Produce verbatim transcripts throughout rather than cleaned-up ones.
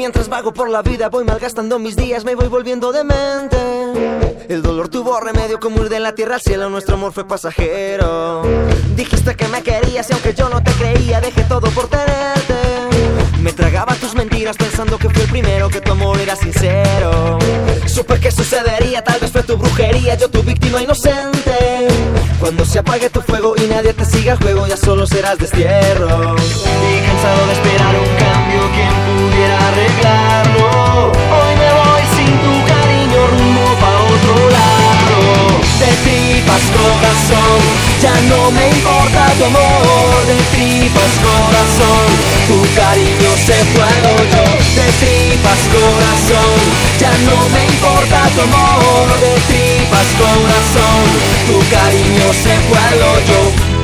Mientras vago por la vida voy malgastando mis días, me voy volviendo demente. El dolor tuvo remedio como ir de la tierra al cielo, nuestro amor fue pasajero. Dijiste que me querías y aunque yo no te creía, dejé todo por tenerte. Me tragaba tus mentiras pensando que fui el primero, que tu amor era sincero. Supe que sucedería, tal vez fue tu brujería, yo tu víctima inocente. Cuando se apague tu fuego y nadie te siga el juego, ya solo serás destierro. Y cansado de esperar un cambio, ¿quién pudiera arreglarlo? Hoy me voy sin tu cariño rumbo pa' otro lado. De tripas corazón, ya no me importa tu amor. De tripas corazón, tu cariño se fue al hoyo. De tripas corazón, ya no me importa tu amor. De tripas corazón, tu cariño se fue al hoyo.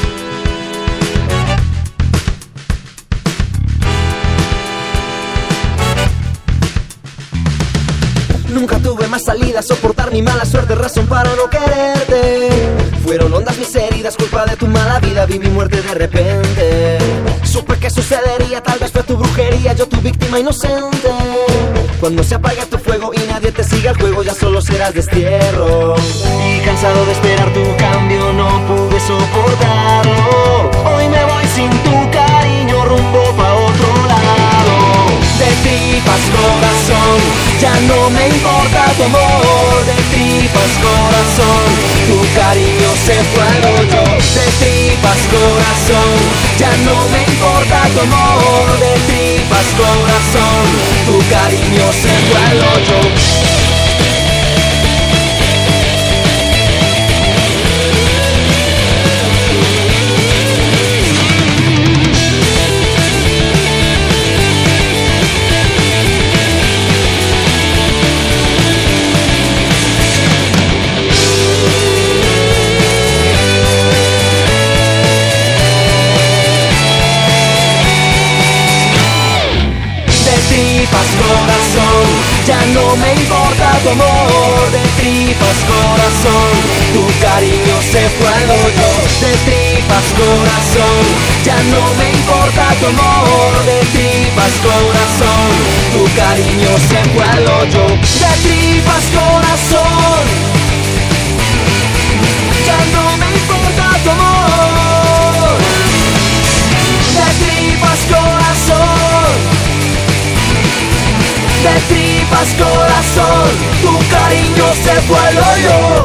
Nunca tuve más salida, soportar mi mala suerte, razón para no quererte. Fueron hondas mis heridas, culpa de tu mala vida, viví muerte de repente. Supe que sucedería, tal vez fue tu brujería, yo tu víctima inocente. Cuando se apague tu fuego y nadie te siga el juego, ya solo serás destierro. Y cansado de esperar tu cambio, no pude soportarlo. Hoy me voy sin tu cariño, rumbo pa' otro lado. De tripas corazón, ya no me importa tu amor. De tripas corazón, tu cariño se fue al hoyo. De tripas corazón, ya no me importa tu amor. De tripas corazón, tu cariño se fue al hoyo. Corazón, ya no me importa tu amor. De tripas corazón, tu cariño se fue al hoyo. De tripas corazón, ya no me importa tu amor. De tripas corazón, tu cariño se fue al hoyo. De tripas corazón, ya no me importa tu amor. De tripas corazón, de tripas corazón, tu cariño se fue al hoyo.